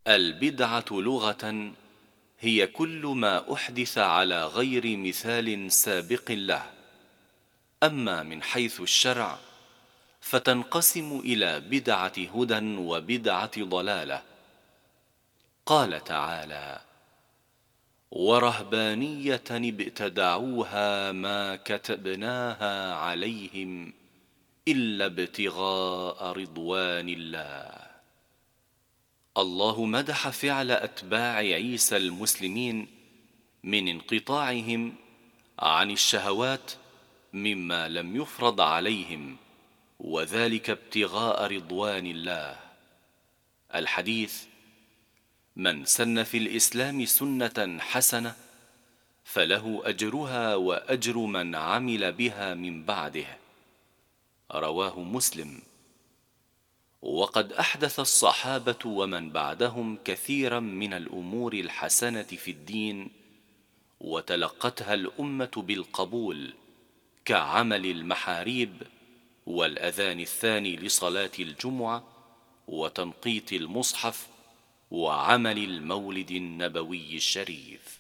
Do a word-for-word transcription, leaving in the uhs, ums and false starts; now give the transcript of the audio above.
البدعة لغة هي كل ما أحدث على غير مثال سابق له. أما من حيث الشرع فتنقسم إلى بدعة هدى وبدعة ضلالة. قال تعالى: ورهبانية ابتدعوها ما كتبناها عليهم إلا ابتغاء رضوان الله. الله مدح فعل أتباع عيسى المسلمين من انقطاعهم عن الشهوات مما لم يفرض عليهم، وذلك ابتغاء رضوان الله. الحديث: من سن في الإسلام سنة حسنة فله أجرها وأجر من عمل بها من بعده. رواه مسلم. وقد أحدث الصحابة ومن بعدهم كثيرا من الأمور الحسنة في الدين، وتلقتها الأمة بالقبول، كعمل المحاريب، والأذان الثاني لصلاة الجمعة، وتنقيط المصحف، وعمل المولد النبوي الشريف.